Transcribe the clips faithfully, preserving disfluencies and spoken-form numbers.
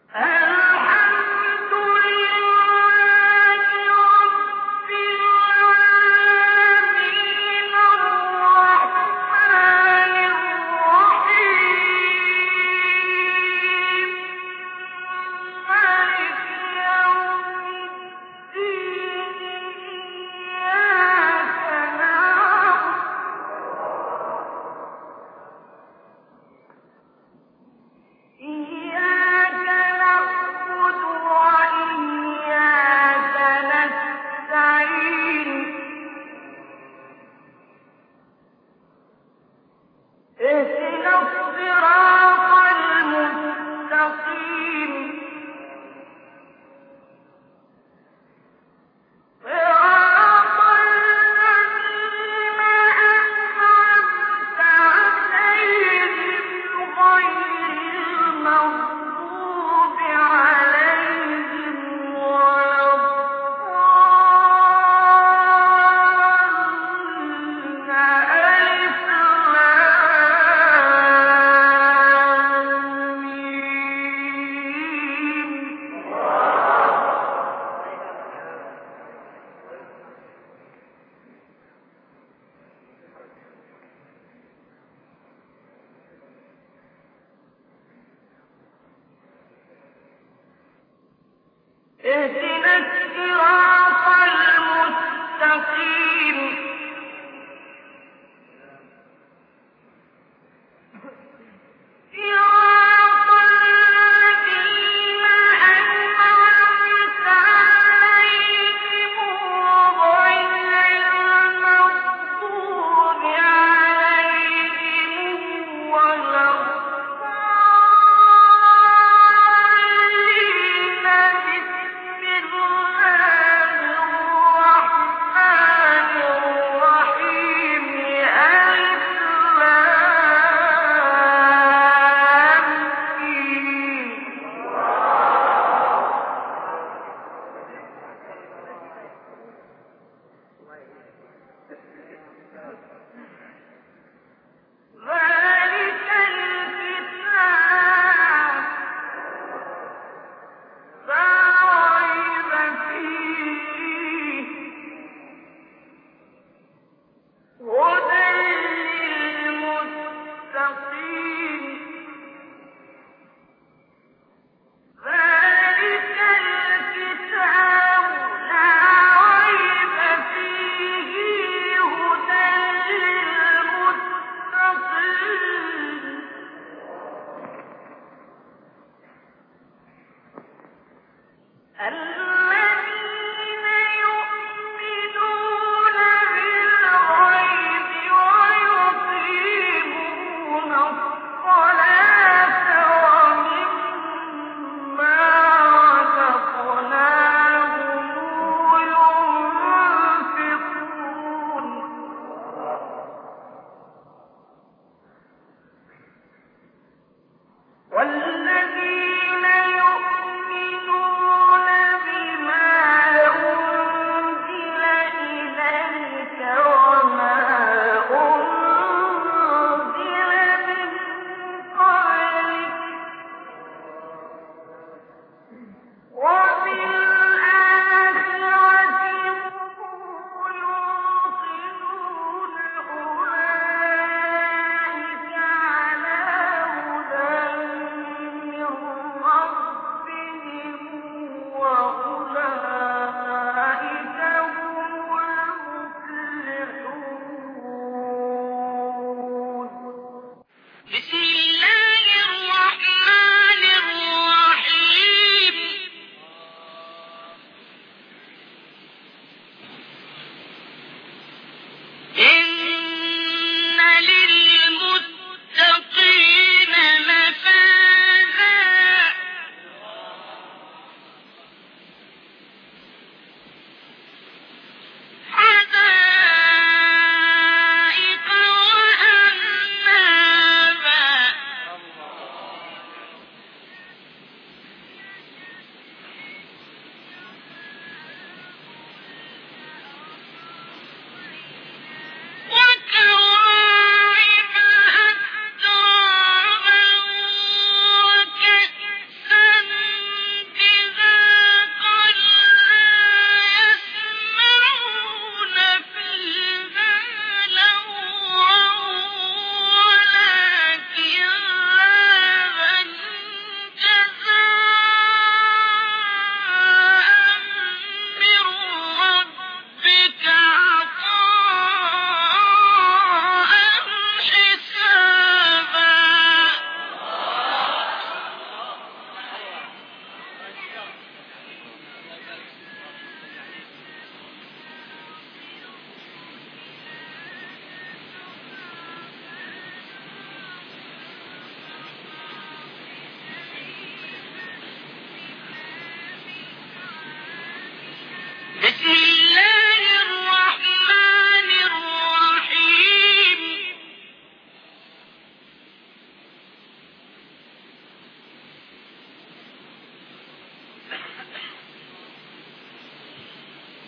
اهدنا الصراط المستقيم صراط الذين أنعمت عليهم غير المغضوب عليهم ولا الضالين. بسم الله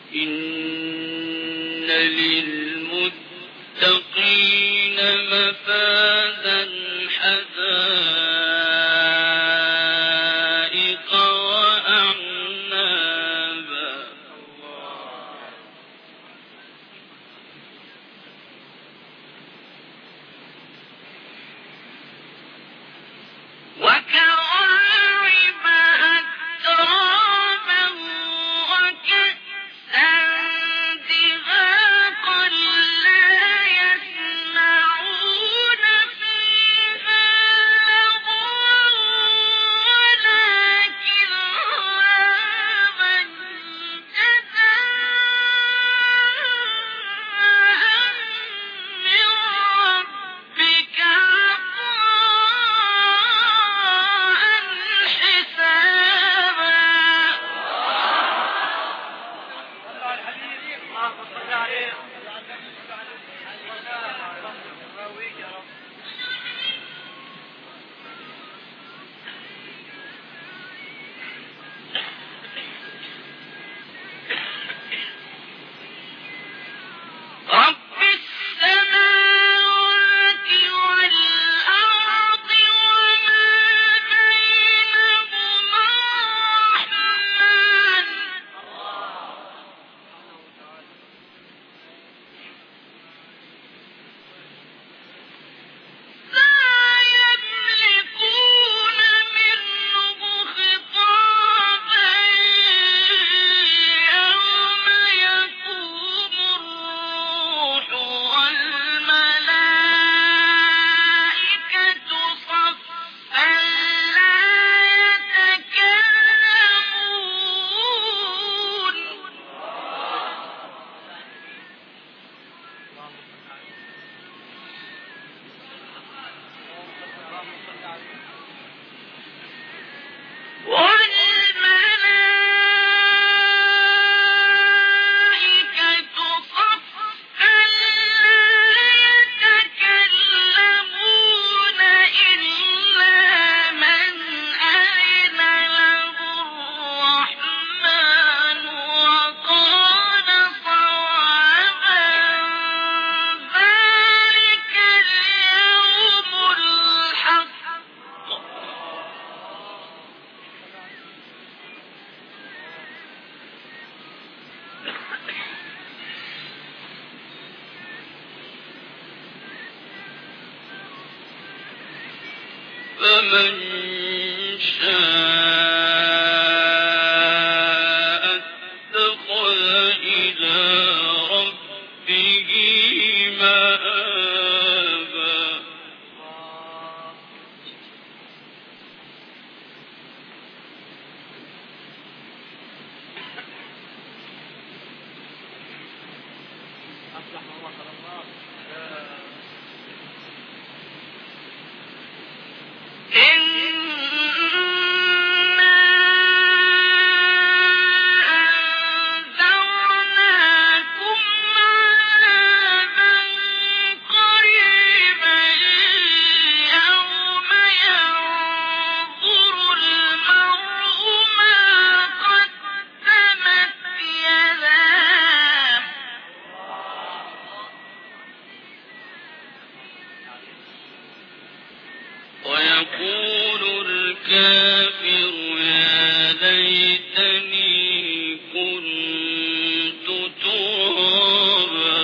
إن للمتقين مفازا حدائق وأعنابا وكواعب أترابا وكأسا دهاقا لا يسمعون فيها لغوا ولا كذابا جزاء من ربك عطاء حسابا. رب السماوات والأرض وما بينهما الرحمن لا يملكون منه خطابا يوم يقوم الروح والملائكة صفا لا يتكلمون والملائكة صفا لا يتكلمون إلا من أذن له الرحمن وقال صوابا ذلك اليوم الحق. فمن شاء اتخذ إلى ربه مآبا. إنا أنذرناكم عذابا قريبا يوم ينظر المرء ما قدمت يداه ويقول الكافر يا ليتني كنت ترابا.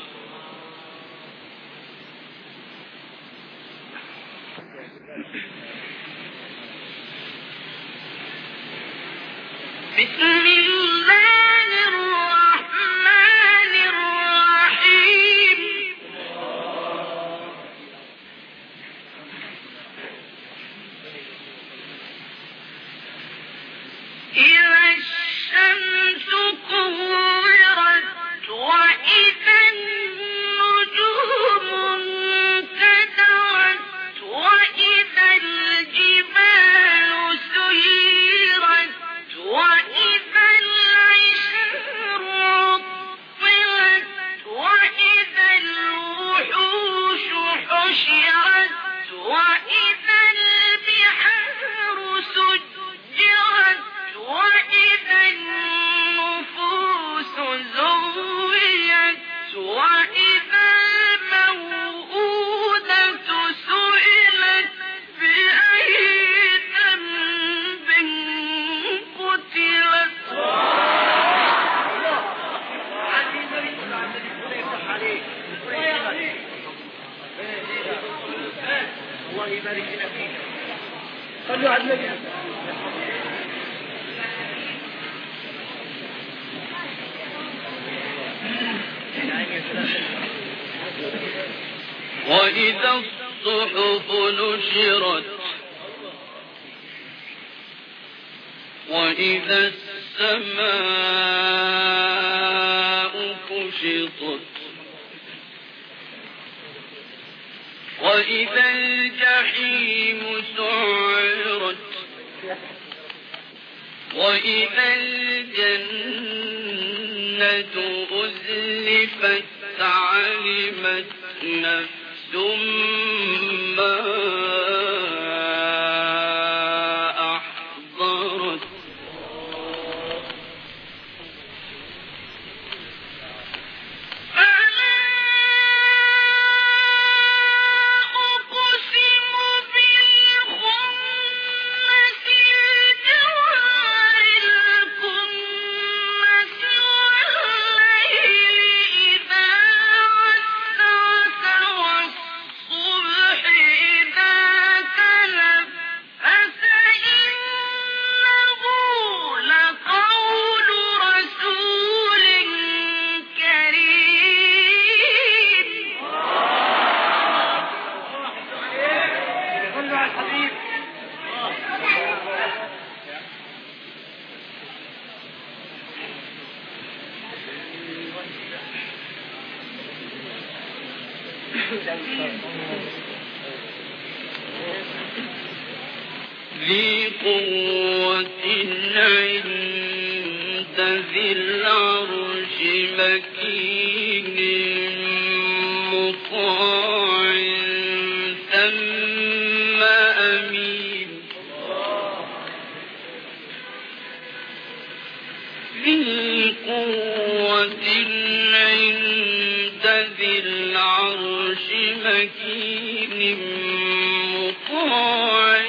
بسم الله الرحمن الرحيم. إذا الشمس كورت وإذا النجوم انكدرت وإذا الجبال سيرت وإذا العشار عطلت وإذا الوحوش حشرت وإذا البحار سجرت وإذا النفوس سويت وإذا الموءودة سئلت بأي ذنب قتلت الله يبارك لنا فيك. صلوا على النبي. وإذا الصحف نشرت وإذا السماء كشطت وإذا الجحيم سعرت وإذا الجنة أزلفت علمت نفس ما أحضرت ذي قوة عند ذي العرش مكين مطاع ثم أمين ذي قوة عند ذي العرش مكين مطاع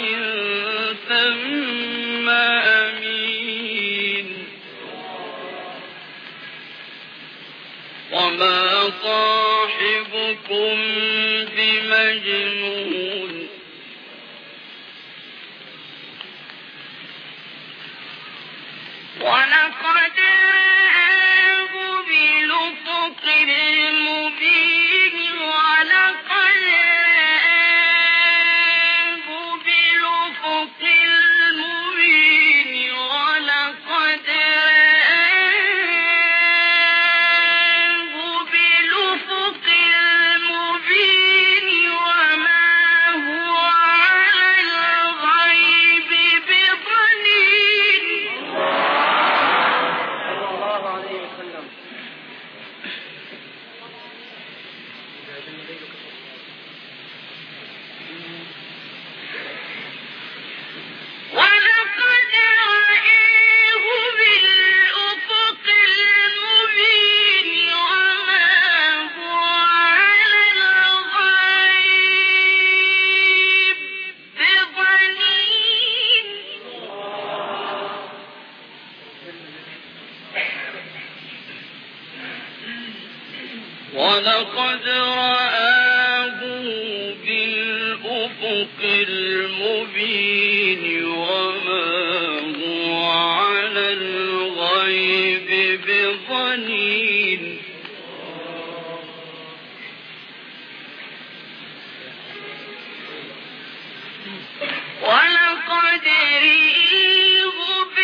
ثم أمين وما صاحبكم بمجنون ولقد رآه بالأفق المبين ولقد رآه بالأفق المبين ولقد رآه بالأفق المبين وما هو على الغيب بضنين صلى الله عليه وسلم. ولقد رآه بالأفق المبين وما هو على الغيب بضنين ولقد رآه بالأفق المبين وما هو على الغيب بضنين ولقد رآه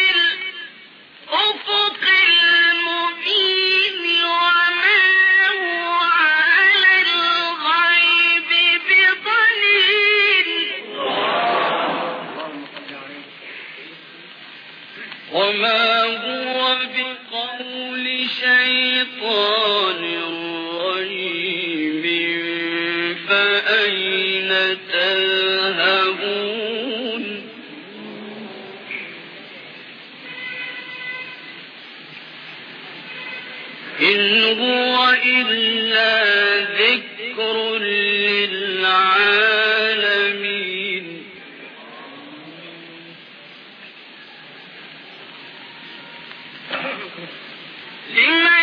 بالأفق المبين وما هو على الغيب بضنين وما هو بقول شيطان رجيم فأين تذهبون إن هو إلا ذكر للعالمين لمن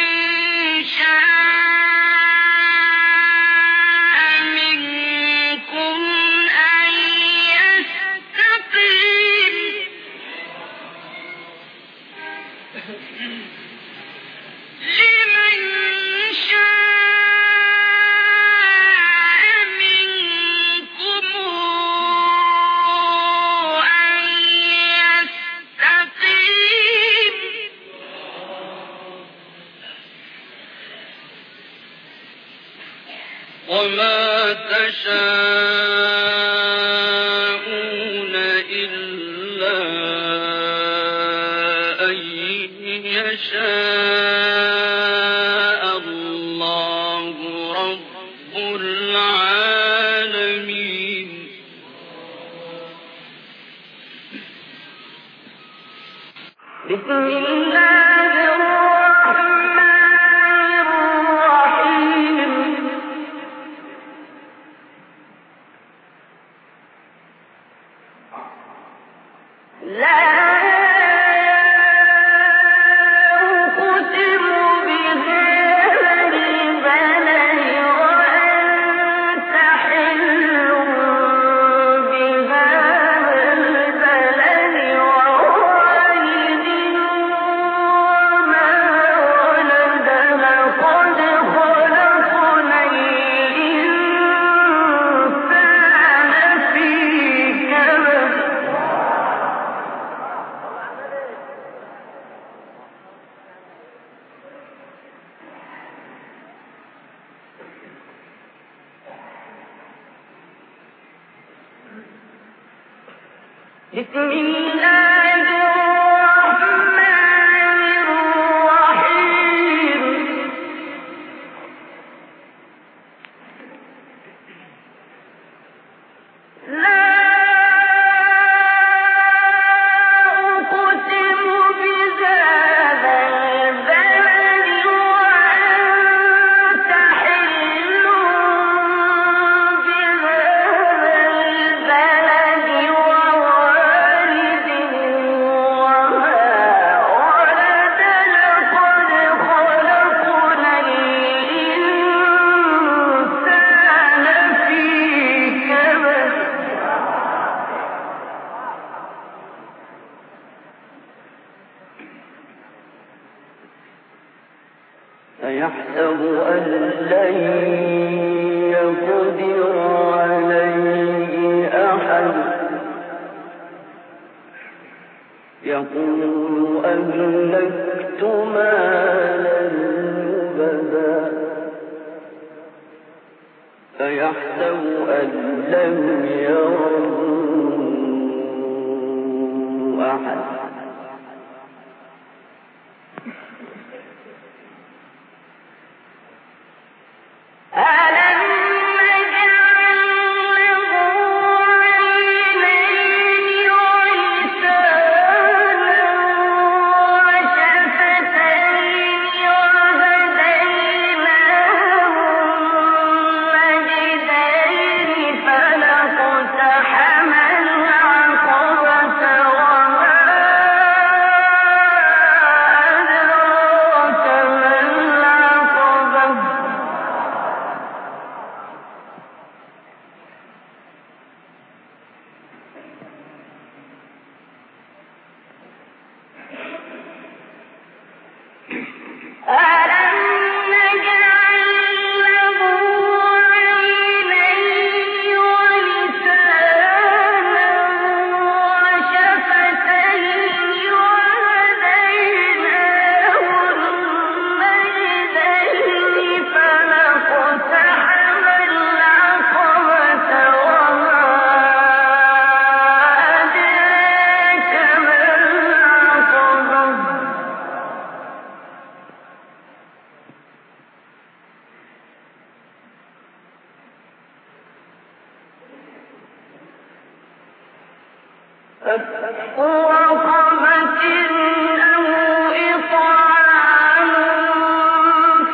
شاء منكم أن يستقيم لمن شاء منكم أن يستقيم وما تشاءون إلا أن يشاء الله رب العالمين بسم الله الرحمن الرحيم لا أقسم بهذا البلد وأنت حل بهذا البلد ووالد وما ولد لقد خلقنا الإنسان في كبد بسم الله الرحمن الرحيم لا أقسم بهذا البلد وأنت حل بهذا البلد ووالد وما ولد لقد خلقنا الإنسان في كبد أيحسب أن لن يقدر عليه أحد يقول أهلكت مالا لبدا أيحسب أن لم يره أحد ألم نجعل له عينين ولسانا وشفتين وهديناه النجدين فلاقتحم العقبة وما أدراك ما العقبة ألم نجعل له عينين ولسانا وشفتين وهديناه النجدين فلاقتحم العقبة وما أدراك ما العقبة فك رقبة أو إطعام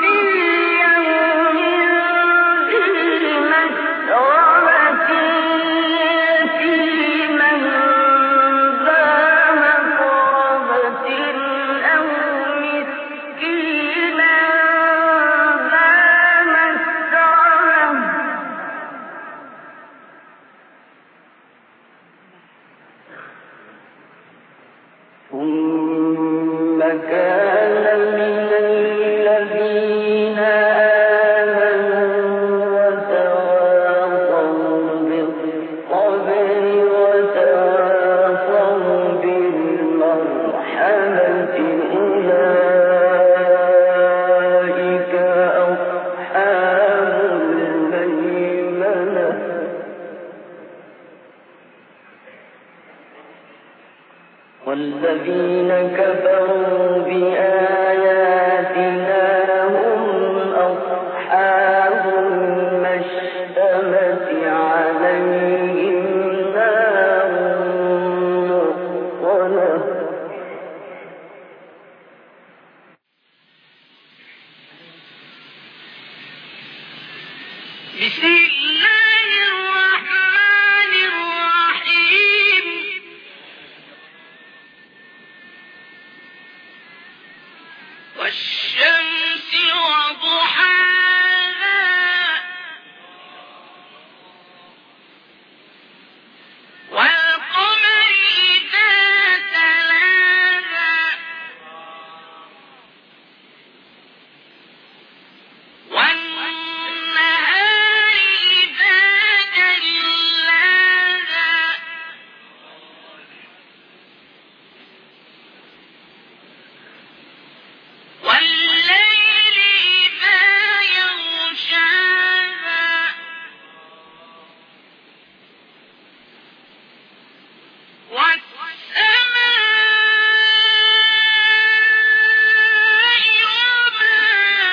ثم كان من الذين آمنوا وتواصوا بالصبر وتواصوا بالمرحمة أولئك أصحاب الميمنة والذين كفروا بآياتنا هم أصحاب المشأمة عليهم نار مؤصدة بسم الله الرحمن الرحيم والشمس وضحاها والقمر إذا تلاها والنهار إذا جلاها والليل إذا يغشاها والسماء وما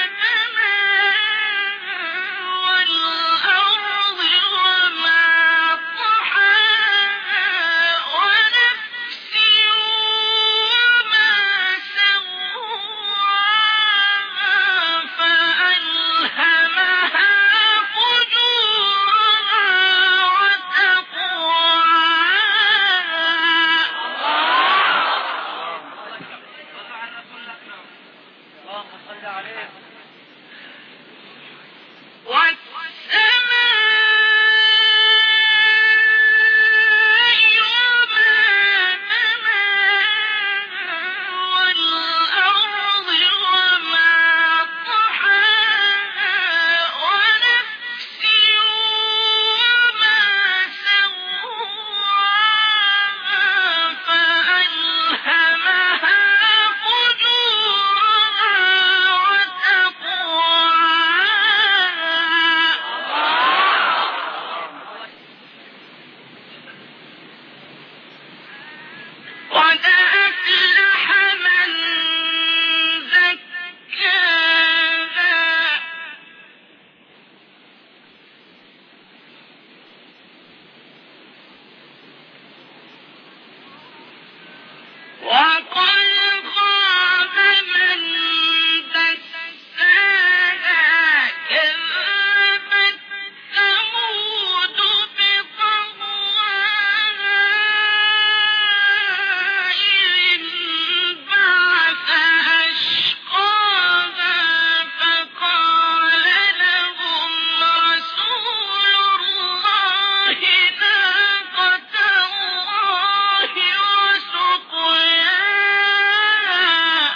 بناها والأرض وما طحاها ونفس وما سواها فألهمها فجورها قد أفلح من زكاها وقد خاب من دساها كذبت ثمود بطغواها إذ انبعث أشقاها فقال لهم رسول الله ناقة الله وسقياها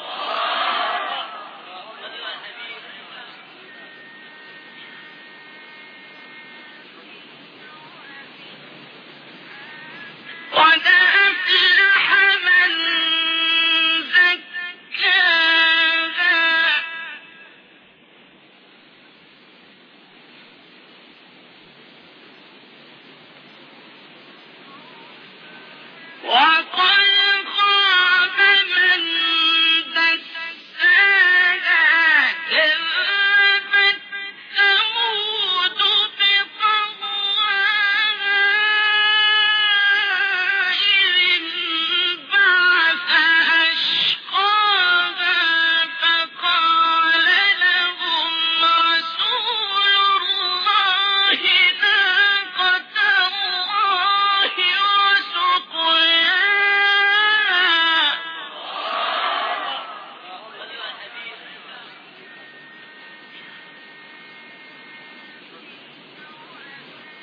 قد أفلح من زكاها وقد خاب من دساها كذبت ثمود بطغواها إذ انبعث أشقاها فقال لهم رسول الله ناقة الله وسقياها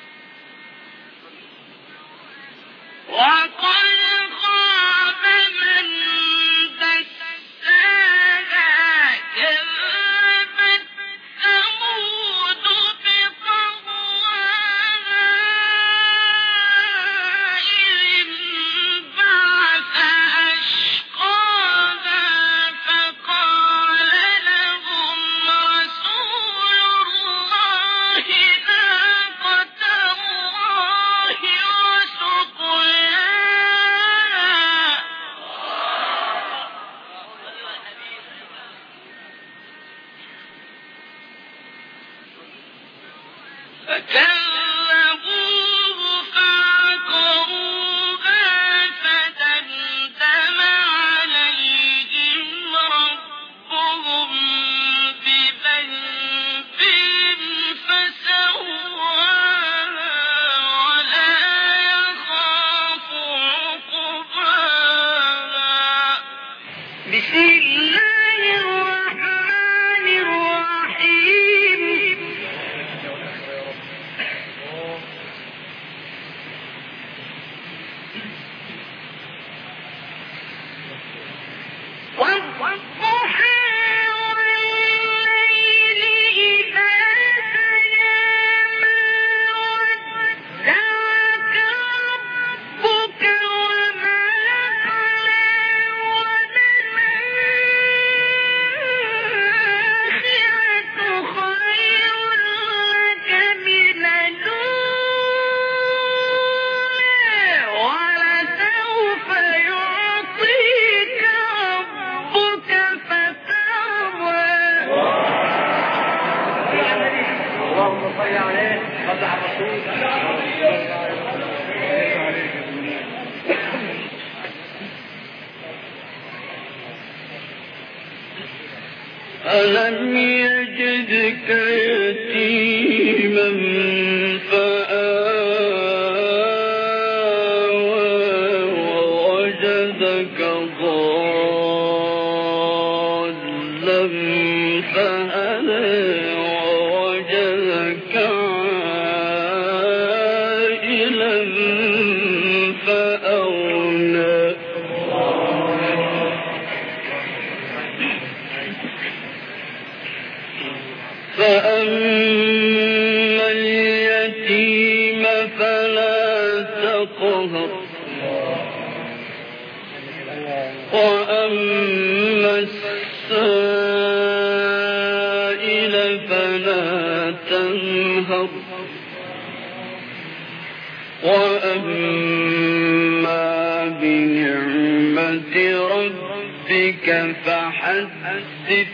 وقد خاب من ألم يجدك يتيما فآوى ووجدك ضالا فهدى ووجدك عائلا فأغنى فأما اليتيم فلا تقهر وأما السائل فلا تنهر وأما بنعمة ربك فحدث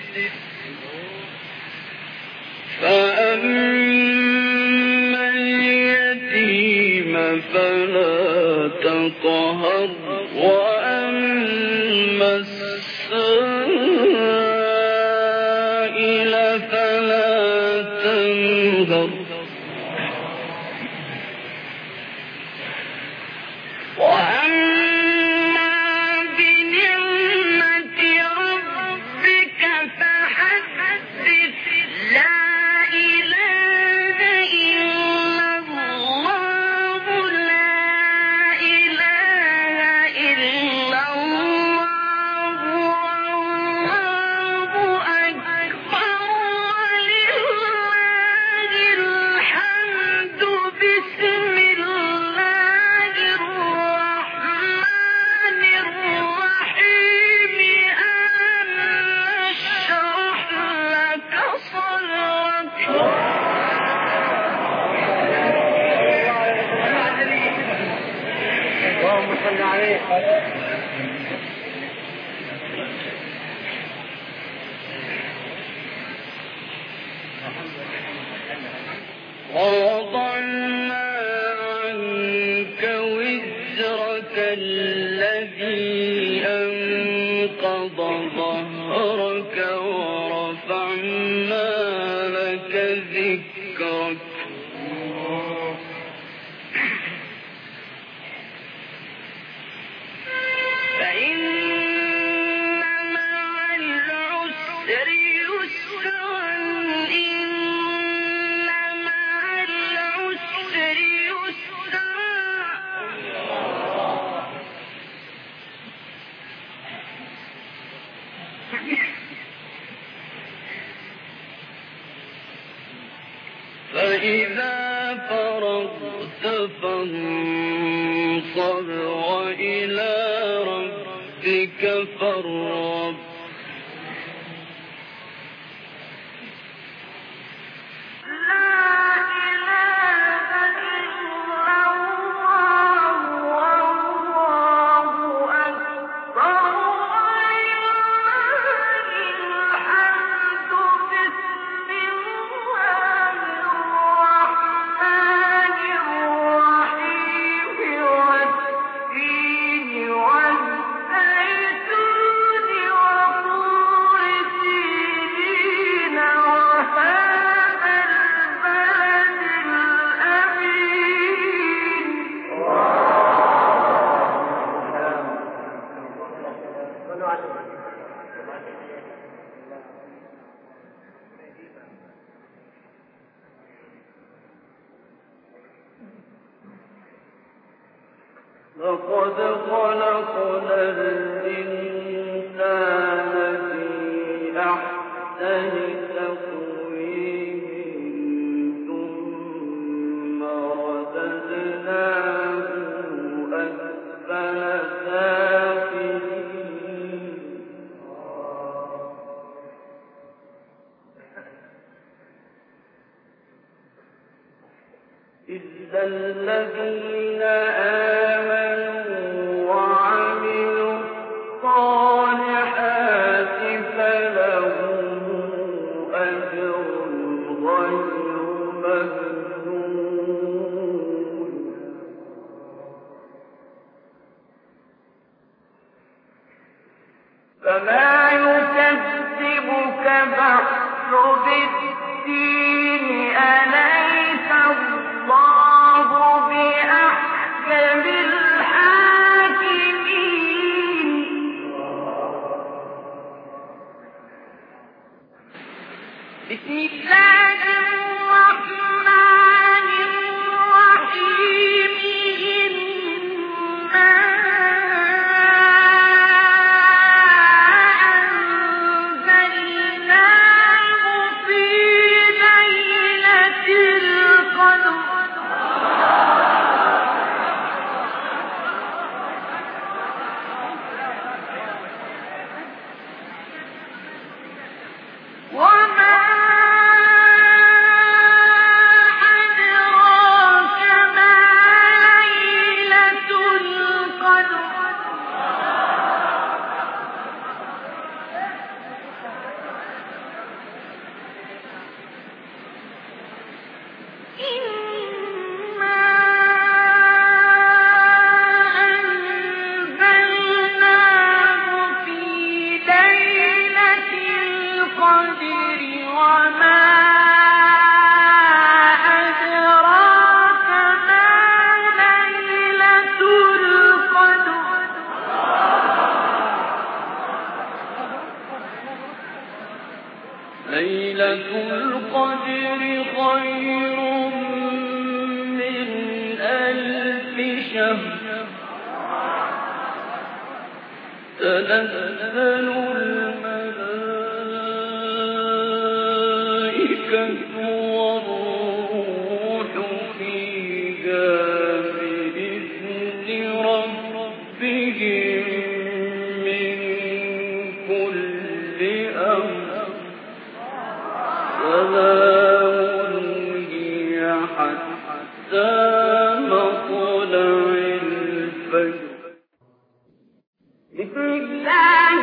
فأما اليتيم فلا تقهر وأما السائل فلا تنهر وأما بنعمة ربك فحدث لا ووضعنا عنك وزرك الذي أنقض ظهرك ورفعنا لك ذكرك فإن مع العسر يسرا فإذا فرغت فانصب وإلى ربك فارغب لقد خلقنا الإنسان في أحسن تقويم ثم رددناه أسفل سافلين إلا الذين آمنوا وعملوا الصالحات فلهم أجر غير ممنون فما يكذبك بعد ليلة القدر خير من ألف شهر تنزل الملائكة والروح فيها بإذن ربهم من كل أمر سلام هي حتى مطلع الفجر. بسم الله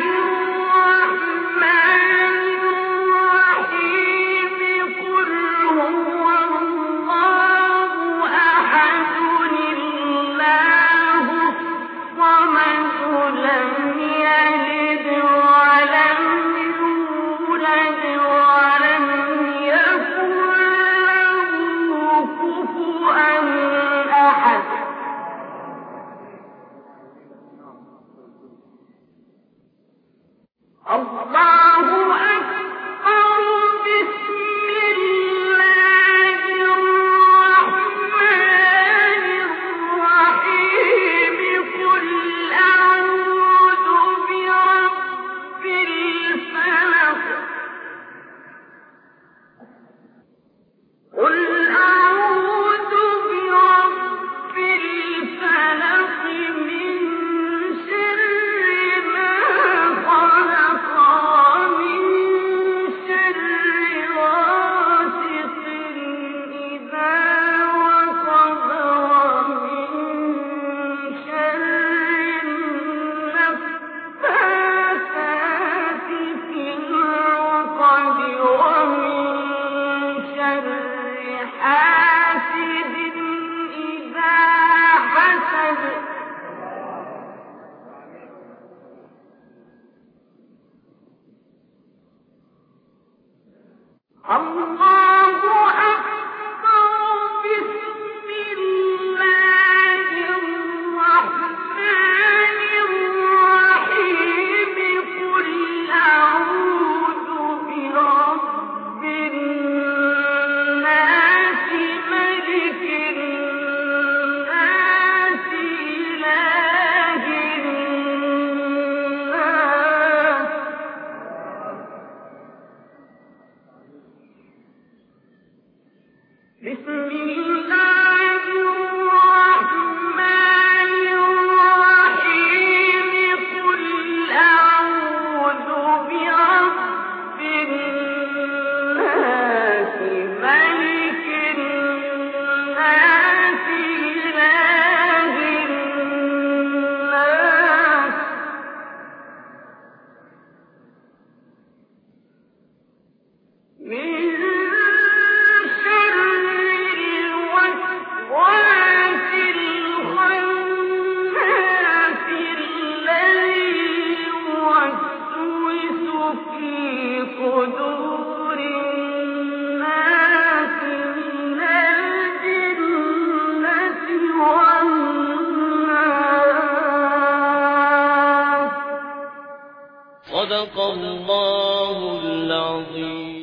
الرحمن الرحيم. قل هو الله أحد الله الصمد لم يلد ولم يولد ولم يكن له كفوا أحد. الله أكبر. بسم الله الرحمن الرحيم. قل أعوذ برب الفلق. قل أعوذ برب الفلق من شر ما خلق ومن شر غاسق إذا وقب ومن شر النفاثات في العقد ومن شر حاسد إذا حسد. الله أكبر. بسم الله الرحمن الرحيم. قل أعوذ برب الناس ملك الناس إله الناس. بسم الله الرحمن الرحيم. قل أعوذ برب الناس ملك الناس إله الناس من شر الوسواس الخناس الذي يوسوس في صدور الناس من الجنة والناس. صدق الله العظيم.